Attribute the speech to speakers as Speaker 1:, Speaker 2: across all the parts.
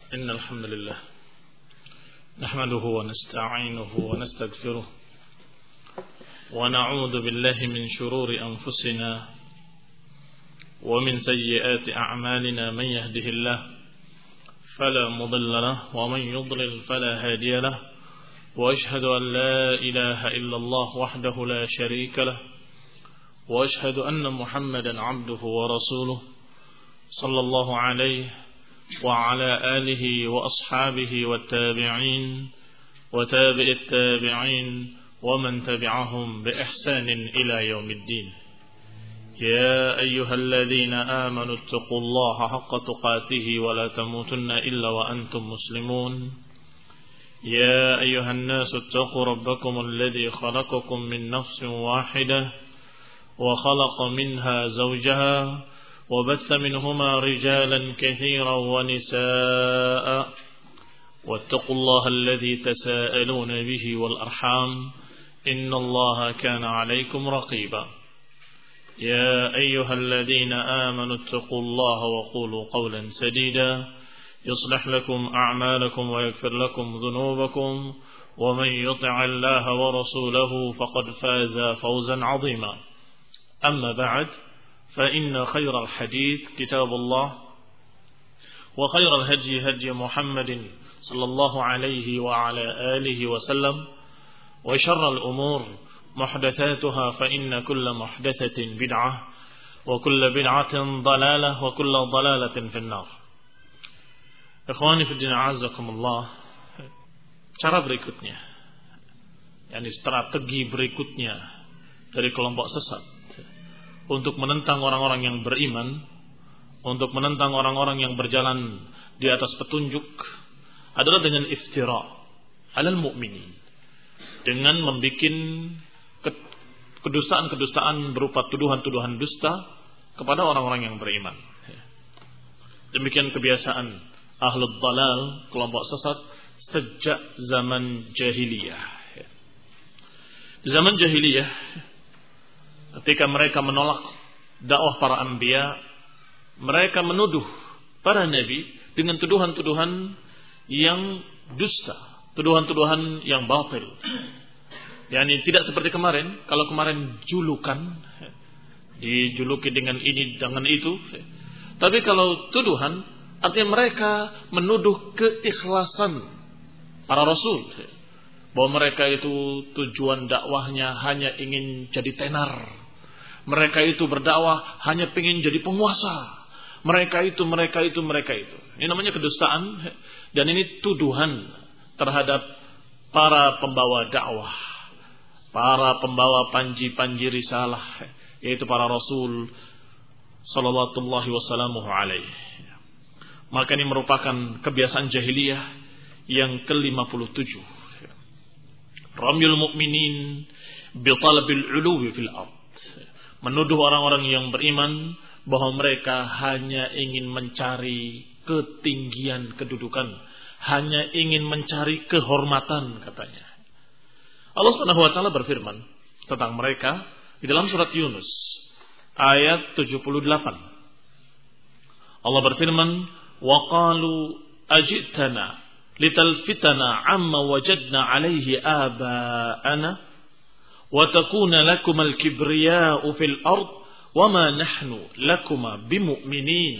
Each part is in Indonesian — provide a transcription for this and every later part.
Speaker 1: إن الحمد لله نحمده ونستعينه ونستغفره ونعوذ بالله من شرور أنفسنا ومن سيئات أعمالنا من يهده الله فلا مضل له ومن يضلل فلا هادي له وأشهد أن لا إله إلا الله وحده لا شريك له وأشهد أن محمدا عبده ورسوله صلى الله عليه وعلى آله وأصحابه والتابعين وتابع التابعين ومن تبعهم بإحسان إلى يوم الدين. يا أيها الذين آمنوا اتقوا الله حق تقاته ولا تموتن إلا وأنتم مسلمون. يا أيها الناس اتقوا ربكم الذي خلقكم من نفس واحدة وخلق منها زوجها وبث منهما رجالا كثيرا ونساء واتقوا الله الذي تساءلون به والأرحام إن الله كان عليكم رقيبا. يا أيها الذين آمنوا اتقوا الله وقولوا قولا سديدا يصلح لكم أعمالكم ويغفر لكم ذنوبكم ومن يطع الله ورسوله فقد فاز فوزا عظيما. أما بعد فإن خير الحديث كتاب الله وخير الهدي هدي محمد صلى الله عليه وعلى آله وسلم وشر الأمور محدثاتها فإن كل محدثة بدعة وكل بدعة ضلالة وكل ضلالة في النار. Ikhwani fi din a'azzakumullah, cara berikutnya, yakni strategi berikutnya dari kelompok sesat untuk menentang orang-orang yang beriman, untuk menentang orang-orang yang berjalan di atas petunjuk adalah dengan iftira alal mu'minin, dengan membikin kedustaan-kedustaan berupa tuduhan-tuduhan dusta kepada orang-orang yang beriman. Demikian kebiasaan ahlul dalal, kelompok sesat sejak zaman jahiliyah. Di zaman jahiliyah, ketika mereka menolak dakwah para anbiya, mereka menuduh para nabi dengan tuduhan-tuduhan yang dusta, tuduhan-tuduhan yang batil. Yani tidak seperti kemarin. Kalau kemarin julukan, dijuluki dengan ini, dengan itu. Tapi kalau tuduhan, artinya mereka menuduh keikhlasan para rasul, bahwa mereka itu tujuan dakwahnya hanya ingin jadi tenar. Mereka itu berdakwah hanya ingin jadi penguasa. Mereka itu. Ini namanya kedustaan, dan ini tuduhan terhadap para pembawa dakwah, para pembawa panji-panji risalah, yaitu para rasul sallallahu wasallamu alaihi. Maka ini merupakan kebiasaan jahiliyah yang ke-57. Ramyul mu'minin bi talabil 'uluwi fil ard. Menuduh orang-orang yang beriman bahwa mereka hanya ingin mencari ketinggian kedudukan, hanya ingin mencari kehormatan, katanya. Allah Subhanahu wa taala berfirman tentang mereka di dalam surat Yunus ayat 78. Allah berfirman, وَقَالُوا أَجِئْتَنَا لِتَلْفِتَنَا عَمَّا وَجَدْنَا عَلَيْهِ آبَاءَنَا وَتَكُونَ لَكُمَا الْكِبْرِيَاءُ فِي الْأَرْضِ وَمَا نَحْنُ لَكُمَا بِمُؤْمِنِينَ.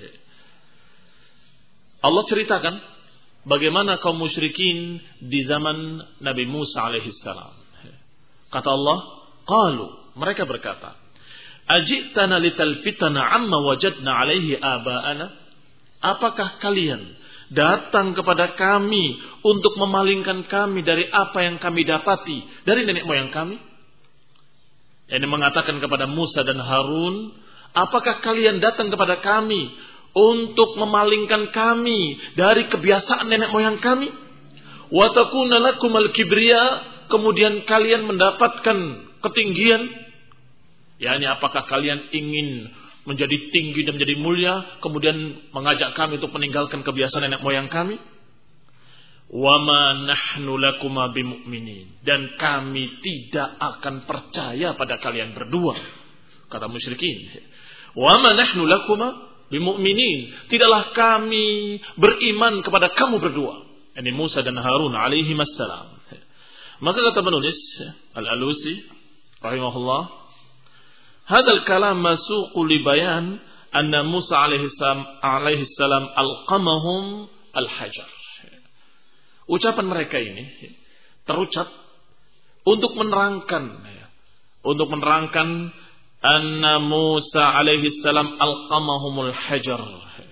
Speaker 1: Allah ceritakan bagaimana kaum musyrikin di zaman Nabi Musa alaihissalam. Kata Allah, qalu, mereka berkata, أَجِئْتَنَا لِتَلْفِتَنَا عَمَّا وَجَدْنَا عَلَيْهِ آبَاءَنَا. Apakah kalian datang kepada kami untuk memalingkan kami dari apa yang kami dapati dari nenek moyang kami? Ini mengatakan kepada Musa dan Harun, apakah kalian datang kepada kami untuk memalingkan kami dari kebiasaan nenek moyang kami? Wa takuna lakumal kibriya, kemudian kalian mendapatkan ketinggian. Yani apakah kalian ingin menjadi tinggi dan menjadi mulia, kemudian mengajak kami untuk meninggalkan kebiasaan nenek moyang kami? Wa ma nahnu lakuma bimu'minin, dan kami tidak akan percaya pada kalian berdua, kata musyrikin. Wa ma nahnu lakuma bimu'minin. Tidaklah kami beriman kepada kamu berdua. Ini Musa dan Harun alaihi wassalam. Maka kata penulis Al-Alusi rahimahullah, hadzal kalam masuqu li bayan anna Musa alaihi salam alqamahum al-hajar. Ucapan mereka ini terucap untuk menerangkan anna Musa alaihi salam alqamahumul hajar,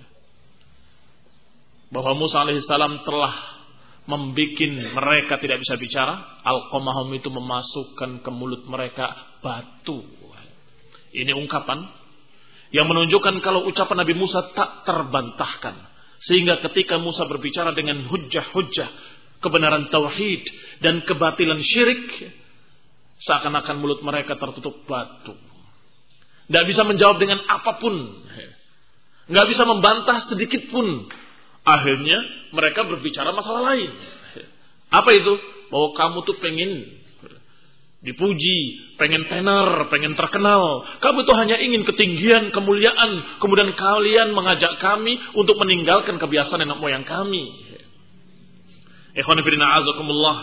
Speaker 1: bahwa Musa alaihi salam telah membikin mereka tidak bisa bicara. Alqamahum itu memasukkan ke mulut mereka batu. Ini ungkapan yang menunjukkan kalau ucapan Nabi Musa tak terbantahkan. Sehingga ketika Musa berbicara dengan hujjah-hujjah kebenaran tauhid dan kebatilan syirik, seakan-akan mulut mereka tertutup batu. Tidak bisa menjawab dengan apapun. Tidak bisa membantah sedikit pun. Akhirnya mereka berbicara masalah lain. Apa itu? Bahwa kamu tuh pengen dipuji, pengen tenar, pengen terkenal. Kamu tuh hanya ingin ketinggian, kemuliaan. Kemudian kalian mengajak kami untuk meninggalkan kebiasaan nenek moyang kami. Ikhwan fillah azakumullah.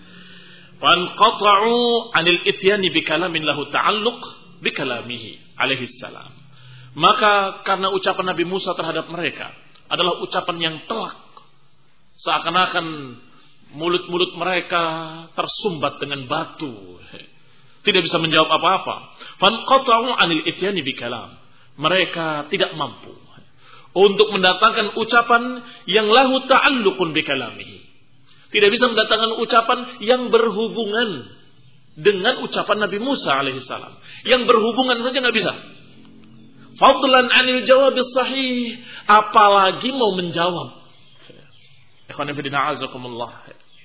Speaker 1: Fanqata'u 'anil ityani bikalamin lahu ta'alluq bikalamihi alaihi salam. Maka karena ucapan Nabi Musa terhadap mereka adalah ucapan yang telak, seakan-akan mulut-mulut mereka tersumbat dengan batu, tidak bisa menjawab apa-apa. Fanqata'u 'anil ityani bikalam. Mereka tidak mampu untuk mendatangkan ucapan yang lahu ta'alluqun bikalamihi. Tidak bisa mendatangkan ucapan yang berhubungan dengan ucapan Nabi Musa alaihissalam. Yang berhubungan saja nggak bisa. Fadlan 'anil jawab sahih, apalagi mau menjawab. Ikhwan fillah azakumullah.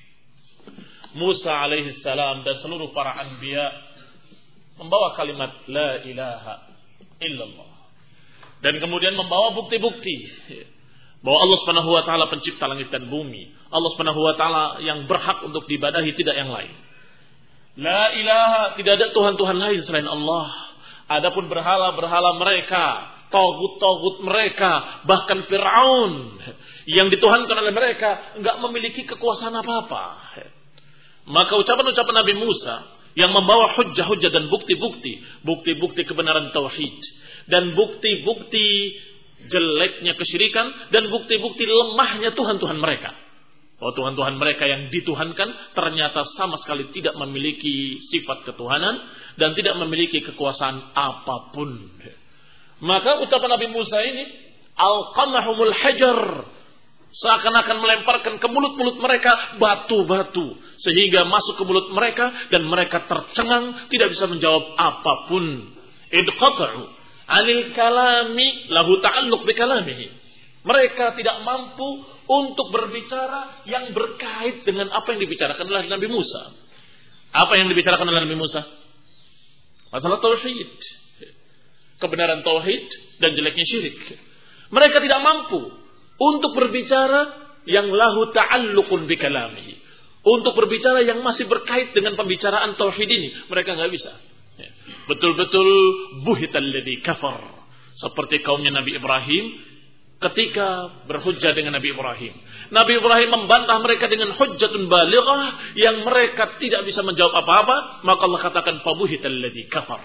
Speaker 1: Musa alaihissalam dan seluruh para anbiya membawa kalimat la ilaha illallah, dan kemudian membawa bukti-bukti bahwa Allah Subhanahu wa taala pencipta langit dan bumi. Allah Subhanahu wa taala yang berhak untuk diibadahi, tidak yang lain. La ilaha, tidak ada tuhan-tuhan lain selain Allah. Adapun berhala-berhala mereka, tagut-tagut mereka, bahkan Fir'aun yang dituhankan oleh mereka enggak memiliki kekuasaan apa-apa. Maka ucapan-ucapan Nabi Musa yang membawa hujjah-hujjah dan bukti-bukti, bukti-bukti kebenaran tauhid dan bukti-bukti jeleknya kesyirikan dan bukti-bukti lemahnya Tuhan-Tuhan mereka. Bahwa Tuhan-Tuhan mereka yang dituhankan ternyata sama sekali tidak memiliki sifat ketuhanan dan tidak memiliki kekuasaan apapun. Maka ucapan Nabi Musa ini alqamahumul hajar, seakan-akan melemparkan ke mulut-mulut mereka batu-batu, sehingga masuk ke mulut mereka dan mereka tercengang, tidak bisa menjawab apapun. Idqata'u 'anil kalami lahu ta'alluq bikalamihi. Mereka tidak mampu untuk berbicara yang berkait dengan apa yang dibicarakan oleh Nabi Musa. Apa yang dibicarakan oleh Nabi Musa? Masalah tauhid, kebenaran tauhid dan jeleknya syirik. Mereka tidak mampu untuk berbicara yang lahu ta'alluqun bikalamihi, untuk berbicara yang masih berkait dengan pembicaraan tauhid ini. Mereka nggak bisa. Betul-betul buhital ladzi kafar, seperti kaumnya Nabi Ibrahim ketika berhujjah dengan Nabi Ibrahim. Nabi Ibrahim membantah mereka dengan hujjatun balighah yang mereka tidak bisa menjawab apa-apa. Maka Allah katakan fabuhital ladzi kafar.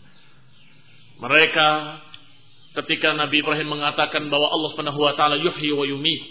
Speaker 1: Mereka ketika Nabi Ibrahim mengatakan bahwa Allah Subhanahu wa taala yuhyi wa yumit,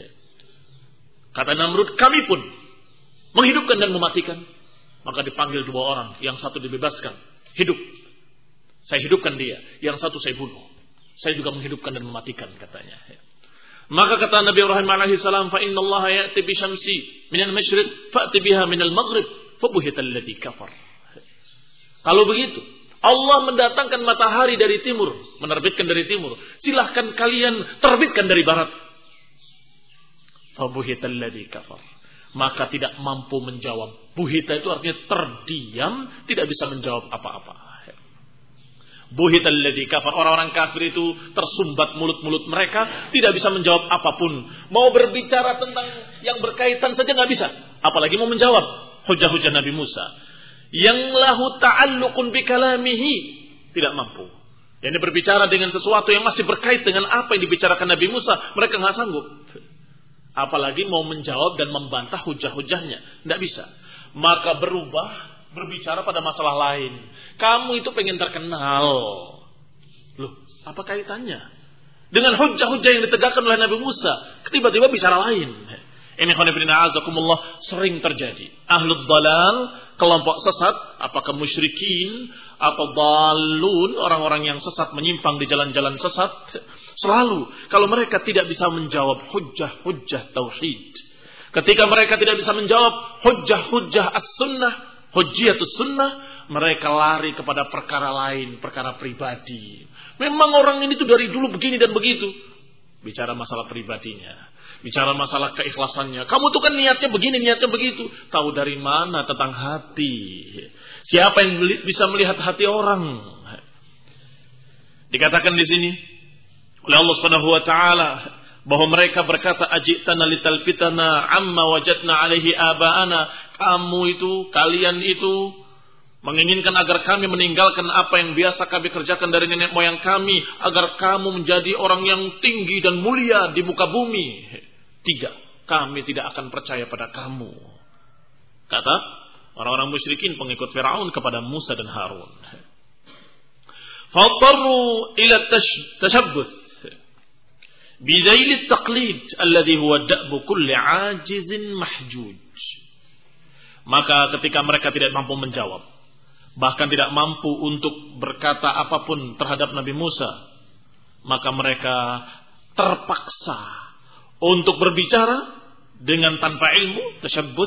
Speaker 1: kata Namrud, kami pun menghidupkan dan mematikan. Maka dipanggil dua orang, yang satu dibebaskan, hidup, saya hidupkan dia, yang satu saya bunuh, saya juga menghidupkan dan mematikan, katanya. Maka kata Nabi Ibrahim alaihi salam, fa innallaha ya'ti bi syamsi minal masyriq fa'ti biha minal maghrib fabuhital ladzi kafar. Kalau begitu, Allah mendatangkan matahari dari timur, menerbitkan dari timur, silahkan kalian terbitkan dari barat. Fabuhital ladzi kafar. Maka tidak mampu menjawab. Buhita itu artinya terdiam, tidak bisa menjawab apa-apa. Buhital ladzi kafar. Orang-orang kafir itu tersumbat mulut-mulut mereka, tidak bisa menjawab apapun. Mau berbicara tentang yang berkaitan saja nggak bisa, apalagi mau menjawab hujah-hujah Nabi Musa. Yang lahu ta'alluqun bikalamihi, tidak mampu. Yang berbicara dengan sesuatu yang masih berkait dengan apa yang dibicarakan Nabi Musa, mereka nggak sanggup. Apalagi mau menjawab dan membantah hujah-hujahnya, nggak bisa. Maka berbicara pada masalah lain. Kamu itu pengen terkenal. Loh, apa kaitannya dengan hujah-hujah yang ditegakkan oleh Nabi Musa? Tiba-tiba bicara lain. Ini sering terjadi. Ahlul dalal, kelompok sesat, apakah musyrikin atau dalun, orang-orang yang sesat menyimpang di jalan-jalan sesat, selalu kalau mereka tidak bisa menjawab hujah-hujah tauhid, ketika mereka tidak bisa menjawab hujah-hujah as-sunnah, hujjatus sunnah, mereka lari kepada perkara lain, perkara pribadi. Memang orang ini tuh dari dulu begini dan begitu. Bicara masalah pribadinya, bicara masalah keikhlasannya. Kamu tuh kan niatnya begini, niatnya begitu. Tahu dari mana tentang hati? Siapa yang bisa melihat hati orang? Dikatakan di sini oleh Allah Subhanahu wa taala bahwa mereka berkata, ajitana litalfitana amma wajadna alaihi aba'ana. Kalian itu menginginkan agar kami meninggalkan apa yang biasa kami kerjakan dari nenek moyang kami, agar kamu menjadi orang yang tinggi dan mulia di muka bumi. 3, kami tidak akan percaya pada kamu. Kata orang-orang musyrikin pengikut Firaun kepada Musa dan Harun. Fatarru ila tashabbuth bidail at-taqlid alladhi huwa da'bu kulli 'ajizin mahjuj. Maka ketika mereka tidak mampu menjawab, bahkan tidak mampu untuk berkata apapun terhadap Nabi Musa, maka mereka terpaksa untuk berbicara dengan tanpa ilmu, tasyabbus,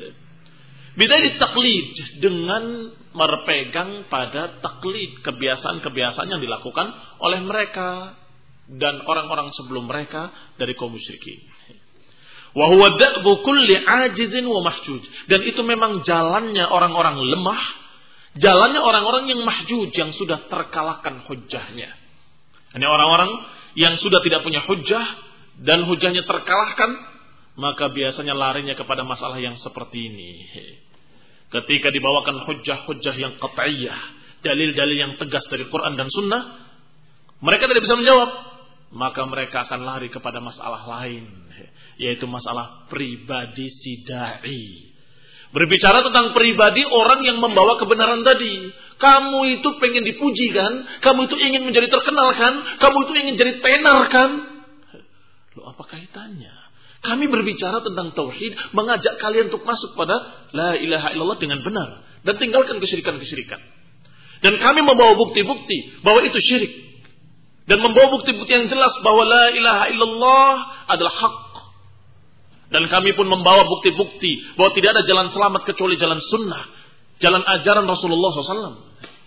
Speaker 1: bidai taklid, dengan berpegang pada taklid, kebiasaan-kebiasaan yang dilakukan oleh mereka dan orang-orang sebelum mereka dari kaum musyrikin. Wa huwa da'bu kulli 'ajizin wa mahjuj. Dan itu memang jalannya orang-orang lemah, jalannya orang-orang yang mahjuj, yang sudah terkalahkan hujahnya. Ini orang-orang yang sudah tidak punya hujah dan hujahnya terkalahkan, maka biasanya larinya kepada masalah yang seperti ini. Ketika dibawakan hujah-hujah yang qat'iyah, dalil-dalil yang tegas dari Quran dan Sunnah, mereka tidak bisa menjawab, maka mereka akan lari kepada masalah lain, yaitu masalah pribadi si da'i. Berbicara tentang pribadi orang yang membawa kebenaran tadi. Kamu itu pengen dipuji kan? Kamu itu ingin menjadi terkenal kan? Kamu itu ingin jadi tenar kan? Loh, apa kaitannya? Kami berbicara tentang tauhid, mengajak kalian untuk masuk pada la ilaha illallah dengan benar dan tinggalkan kesyirikan-kesyirikan. Dan kami membawa bukti-bukti bahwa itu syirik, dan membawa bukti-bukti yang jelas bahwa la ilaha illallah adalah hak. Dan kami pun membawa bukti-bukti bahwa tidak ada jalan selamat kecuali jalan sunnah, jalan ajaran Rasulullah SAW.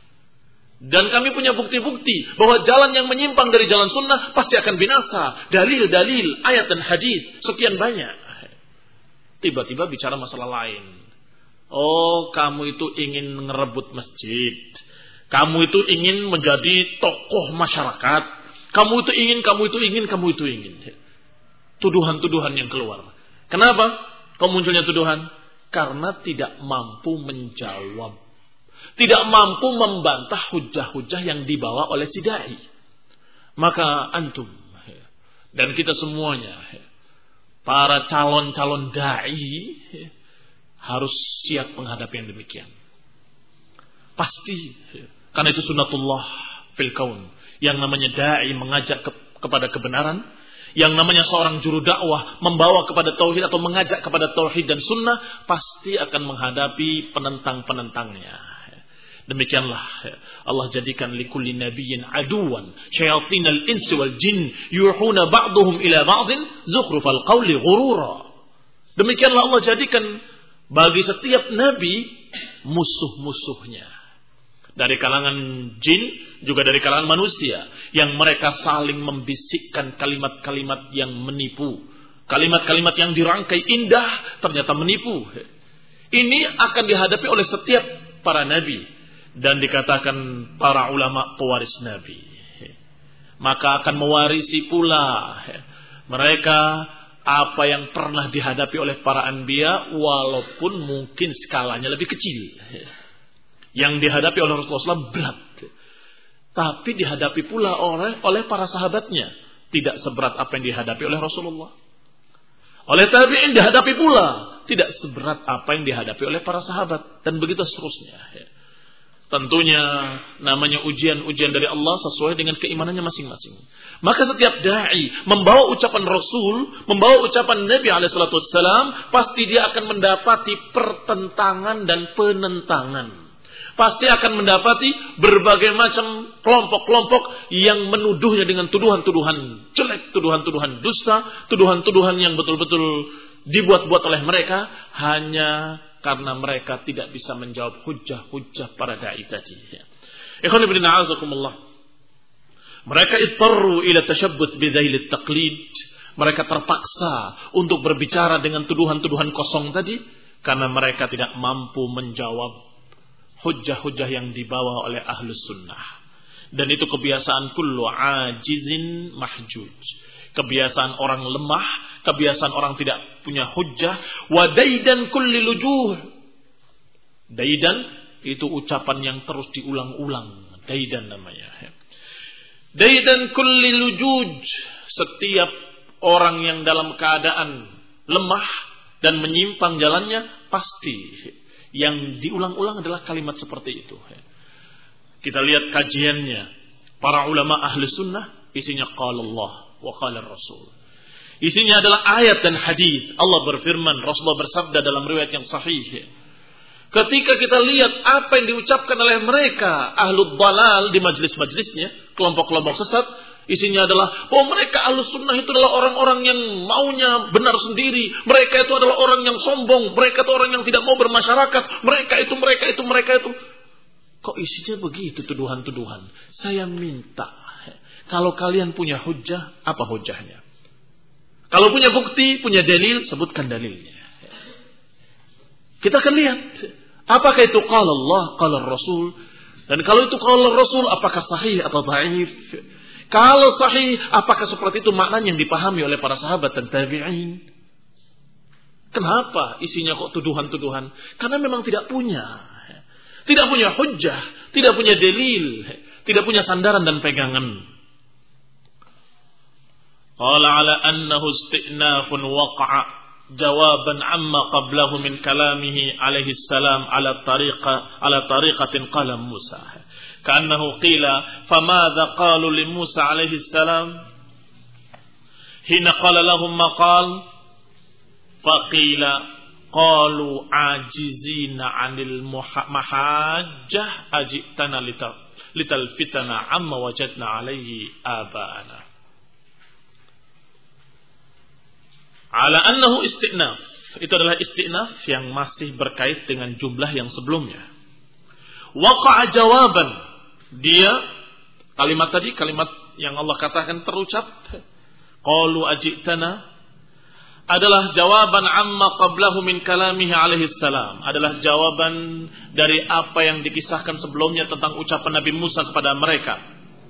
Speaker 1: Dan kami punya bukti-bukti bahwa jalan yang menyimpang dari jalan sunnah pasti akan binasa. Dalil-dalil, ayat dan hadis sekian banyak. Tiba-tiba bicara masalah lain. Oh, kamu itu ingin ngerebut masjid. Kamu itu ingin menjadi tokoh masyarakat. Kamu itu ingin. Tuduhan-tuduhan yang keluar. Kenapa kok munculnya tuduhan? Karena tidak mampu menjawab. Tidak mampu membantah hujah-hujah yang dibawa oleh si da'i. Maka antum dan kita semuanya, para calon-calon da'i, harus siap menghadapi yang demikian. Pasti. Karena itu sunnatullah fil kaun. Yang namanya da'i mengajak kepada kebenaran. Yang namanya seorang juru dakwah membawa kepada tauhid atau mengajak kepada tauhid dan sunnah, pasti akan menghadapi penentang-penentangnya. Demikianlah Allah jadikan likulli nabiyyin aduwan syayatinal insi wal jin yuhuna ba'duhum ila ba'din zukhrufal qawli ghurura. Demikianlah Allah jadikan bagi setiap nabi musuh-musuhnya. Dari kalangan jin, juga dari kalangan manusia, yang mereka saling membisikkan kalimat-kalimat yang menipu. Kalimat-kalimat yang dirangkai indah, ternyata menipu. Ini akan dihadapi oleh setiap para nabi. Dan dikatakan para ulama pewaris nabi. Maka akan mewarisi pula mereka apa yang pernah dihadapi oleh para anbiya, walaupun mungkin skalanya lebih kecil. Yang dihadapi oleh Rasulullah SAW berat. Tapi dihadapi pula oleh para sahabatnya. Tidak seberat apa yang dihadapi oleh Rasulullah. Oleh tabi'in dihadapi pula. Tidak seberat apa yang dihadapi oleh para sahabat. Dan begitu seterusnya. Tentunya namanya ujian-ujian dari Allah sesuai dengan keimanannya masing-masing. Maka setiap da'i membawa ucapan Rasul, membawa ucapan Nabi SAW, pasti dia akan mendapati pertentangan dan penentangan. Pasti akan mendapati berbagai macam kelompok-kelompok yang menuduhnya dengan tuduhan-tuduhan jelek, tuduhan-tuduhan dusta, tuduhan-tuduhan yang betul-betul dibuat-buat oleh mereka hanya karena mereka tidak bisa menjawab hujah-hujah para da'i tadi. Ikhwan ibn a'azakumullah. Mereka ittarru ila tashabbus bidhailit taqlid. Mereka terpaksa untuk berbicara dengan tuduhan-tuduhan kosong tadi karena mereka tidak mampu menjawab hujah-hujah yang dibawa oleh ahlus sunnah. Dan itu kebiasaan kullu ajizin mahjuj. Kebiasaan orang lemah, kebiasaan orang tidak punya hujjah. Wa daidan kulli lujuh. Daidan itu ucapan yang terus diulang-ulang. Daidan namanya. Daidan kulli lujuj. Setiap orang yang dalam keadaan lemah dan menyimpang jalannya pasti yang diulang-ulang adalah kalimat seperti itu. Kita lihat kajiannya. Para ulama ahli sunnah isinya qala Allah wa qala Rasul. Isinya adalah ayat dan hadis. Allah berfirman, Rasulullah bersabda dalam riwayat yang sahih. Ketika kita lihat apa yang diucapkan oleh mereka ahlul dalal di majlis-majlisnya, kelompok-kelompok sesat, isinya adalah bahwa mereka ahlus sunnah itu adalah orang-orang yang maunya benar sendiri. Mereka itu adalah orang yang sombong. Mereka itu orang yang tidak mau bermasyarakat. Mereka itu. Kok isinya begitu tuduhan-tuduhan? Saya minta, kalau kalian punya hujjah, apa hujjahnya? Kalau punya bukti, punya dalil, sebutkan dalilnya. Kita akan lihat, apakah itu qala Allah, qala Rasul. Dan kalau itu qala Rasul, apakah sahih atau dhaif? Kalau sahih, apakah seperti itu maknanya yang dipahami oleh para sahabat dan tabi'in? Kenapa isinya kok tuduhan-tuduhan? Karena memang tidak punya. Tidak punya hujjah, tidak punya dalil, tidak punya sandaran dan pegangan. Qala ala annahu isti'nafun waqa'a jawaban amma qablahu min kalamihi alaihi salam ala tariqatin qala Musa. كأنه قيل فماذا قالوا لموسى عليه السلام حين قال لهم ما قال فقيل قالوا عاجزين عن المحاجة أجئتنا لتلفتنا عما وجدنا عليه آباءنا على أنه استئناف. Itu adalah istinaf yang masih berkait dengan jumlah yang sebelumnya. Waqa'a jawaban. Dia kalimat tadi, kalimat yang Allah katakan terucap, qalu ajitana, adalah jawaban amma qablahu min kalamihi alaihi salam, adalah jawaban dari apa yang dikisahkan sebelumnya tentang ucapan Nabi Musa kepada mereka.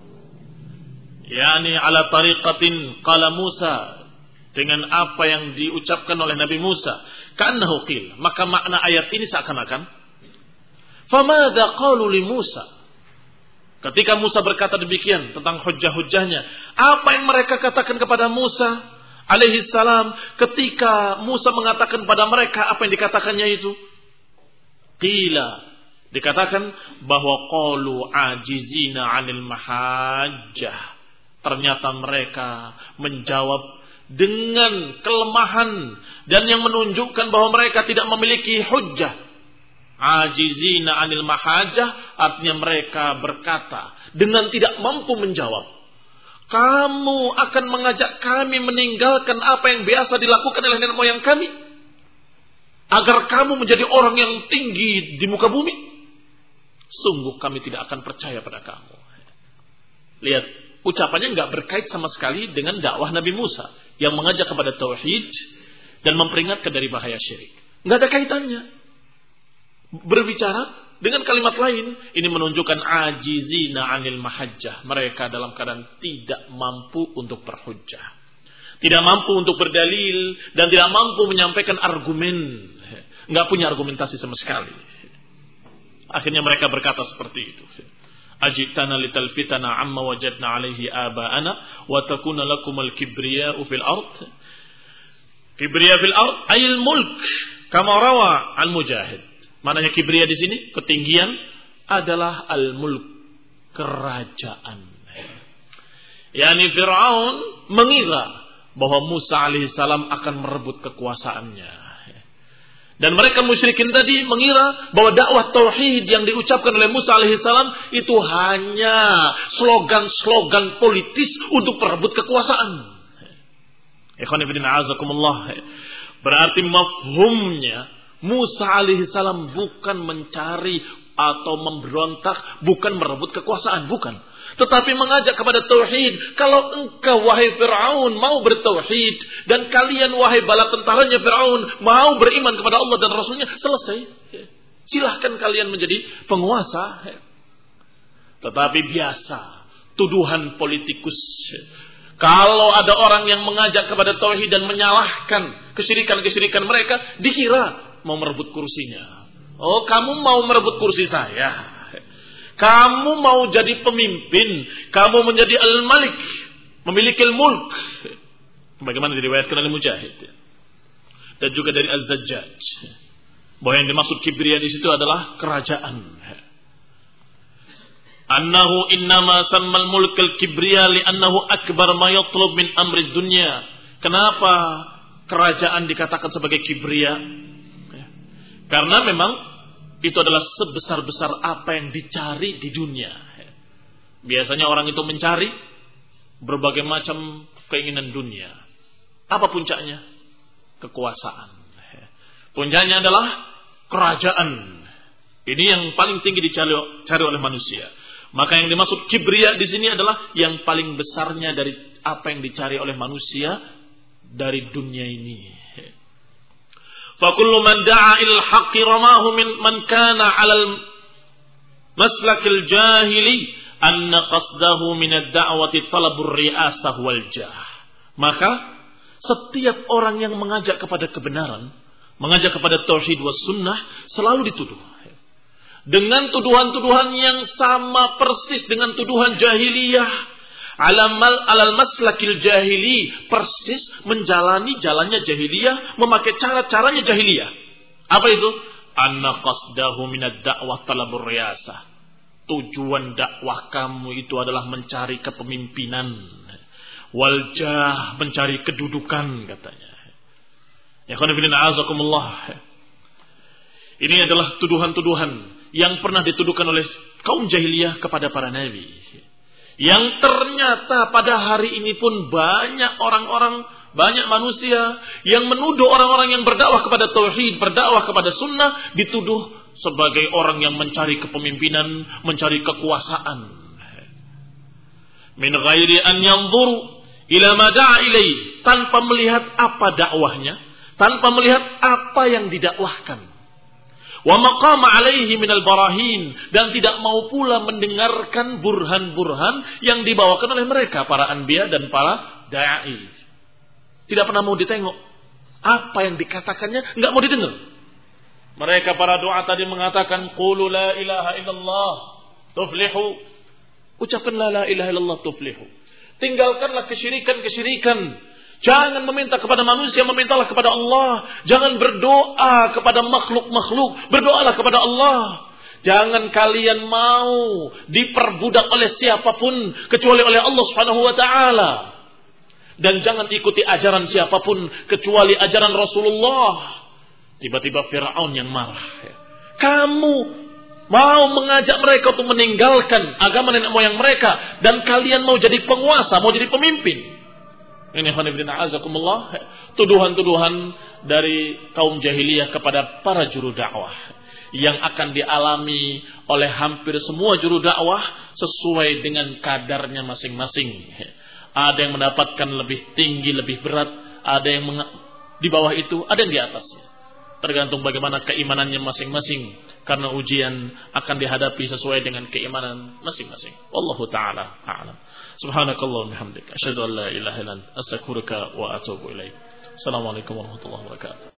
Speaker 1: Yani ala tariqatin qala Musa, dengan apa yang diucapkan oleh Nabi Musa. Ka'annahu qil, maka makna ayat ini seakan-akan famadza qalu li Musa. Ketika Musa berkata demikian tentang hujjah-hujjahnya, apa yang mereka katakan kepada Musa alaihi salam ketika Musa mengatakan pada mereka apa yang dikatakannya itu? Qila, dikatakan bahwa qalu ajizina 'anil mahajjah. Ternyata mereka menjawab dengan kelemahan dan yang menunjukkan bahwa mereka tidak memiliki hujjah. Ajizina 'anil mahajah, artinya mereka berkata dengan tidak mampu menjawab. Kamu akan mengajak kami meninggalkan apa yang biasa dilakukan oleh nenek moyang kami agar kamu menjadi orang yang tinggi di muka bumi? Sungguh kami tidak akan percaya pada kamu. Lihat, ucapannya enggak berkait sama sekali dengan dakwah Nabi Musa yang mengajak kepada tauhid dan memperingatkan dari bahaya syirik. Enggak ada kaitannya. Berbicara dengan kalimat lain, ini menunjukkan ajizina 'anil mahajjah. Mereka dalam keadaan tidak mampu untuk berhujjah, tidak mampu untuk berdalil, dan tidak mampu menyampaikan argumen. Enggak punya argumentasi sama sekali. Akhirnya mereka berkata seperti itu. Ajitana litalfitana amma wajadna alaihi aba'ana wa takuna lakumul kibriya'u fil ard. Kibriya fil ard ayil mulk kama rawa al-Mujahid. Maknanya kibriya di sini ketinggian adalah al-mulk, kerajaan. Yani Fir'aun mengira bahwa Musa alaihissalam akan merebut kekuasaannya. Dan mereka musyrikin tadi mengira bahwa dakwah tauhid yang diucapkan oleh Musa alaihissalam itu hanya slogan-slogan politis untuk merebut kekuasaan. Ikhwan fillah azakumullah. Berarti mafhumnya Musa alaihissalam bukan mencari atau memberontak, bukan merebut kekuasaan, bukan. Tetapi mengajak kepada tauhid. Kalau engkau wahai Fir'aun mau bertauhid, dan kalian wahai bala tentaranya Fir'aun mau beriman kepada Allah dan Rasulnya, selesai. Silahkan kalian menjadi penguasa. Tetapi biasa tuduhan politikus. Kalau ada orang yang mengajak kepada tauhid dan menyalahkan kesyirikan-kesyirikan mereka, dikira mau merebut kursinya. Oh, kamu mau merebut kursi saya. Kamu mau jadi pemimpin, kamu menjadi al-malik, memiliki al-mulk. Bagaimana diriwayatkan oleh Mujahid dan juga dari Az-Zajjaj, bahwa yang dimaksud kibriya di situ adalah kerajaan. Annahu innama sammal mulk al-kibriya li'annahu akbar ma yatlub min amri dunya. Kenapa kerajaan dikatakan sebagai kibriya? Karena memang itu adalah sebesar-besar apa yang dicari di dunia. Biasanya orang itu mencari berbagai macam keinginan dunia. Apa puncaknya? Kekuasaan. Puncaknya adalah kerajaan. Ini yang paling tinggi dicari oleh manusia. Maka yang dimaksud kibriya di sini adalah yang paling besarnya dari apa yang dicari oleh manusia dari dunia ini. فَكُلُّ مَنْ دَعَا إِلَى الْحَقِّ رَمَاهُ مَنْ كَانَ عَلَى الْمَسْلَكِ الْجَاهِلِيِّ أَنَّ قَصْدَهُ مِنَ الدَّعْوَةِ طَلَبُ الرِّئَاسَةِ وَالْجَاهِ. Maka setiap orang yang mengajak kepada kebenaran, mengajak kepada tauhid was sunnah, selalu dituduh dengan tuduhan-tuduhan yang sama persis dengan tuduhan jahiliyah. Alal maslakil jahili, persis menjalani jalannya jahiliyah, memakai cara-caranya jahiliyah. Apa itu? Anna qasdahu minad da'wah talabur riyasah. Tujuan dakwah kamu itu adalah mencari kepemimpinan. Waljah, mencari kedudukan katanya. Ya khana fillah azakumullah. Ini adalah tuduhan-tuduhan yang pernah dituduhkan oleh kaum jahiliyah kepada para nabi. Yang ternyata pada hari ini pun banyak orang-orang, banyak manusia yang menuduh orang-orang yang berdakwah kepada tauhid, berdakwah kepada sunnah, dituduh sebagai orang yang mencari kepemimpinan, mencari kekuasaan. Min ghairi an yanzuru ila ma da'a ilaihi, tanpa melihat apa dakwahnya, tanpa melihat apa yang didakwahkan. Wa maqama alaihi minal barahin, dan tidak mau pula mendengarkan burhan-burhan yang dibawakan oleh mereka para anbiya dan para dai. Tidak pernah mau ditengok apa yang dikatakannya, enggak mau didengar. Mereka para doa tadi mengatakan qulu la ilaha illallah tuflihu. Ucapkan la ilaha illallah tuflihu. Tinggalkanlah kesyirikan-kesyirikan. Jangan meminta kepada manusia, memintalah kepada Allah. Jangan berdoa kepada makhluk-makhluk, berdoalah kepada Allah. Jangan kalian mau diperbudak oleh siapapun kecuali oleh Allah Subhanahu wa taala. Dan jangan ikuti ajaran siapapun kecuali ajaran Rasulullah. Tiba-tiba Fir'aun yang marah. Kamu mau mengajak mereka untuk meninggalkan agama nenek moyang mereka, dan kalian mau jadi penguasa, mau jadi pemimpin. Ini khonibdina azakumullah, tuduhan-tuduhan dari kaum jahiliyah kepada para juru dakwah yang akan dialami oleh hampir semua juru dakwah sesuai dengan kadarnya masing-masing. Ada yang mendapatkan lebih tinggi, lebih berat, ada yang di bawah itu, ada yang di atasnya. Tergantung bagaimana keimanannya masing-masing, karena ujian akan dihadapi sesuai dengan keimanan masing-masing. Wallahu ta'ala a'lam. Subhanakallahumma bihamdika asyhadu an la ilaha illa anta astaghfiruka wa atubu ilaik. Assalamualaikum warahmatullahi wabarakatuh.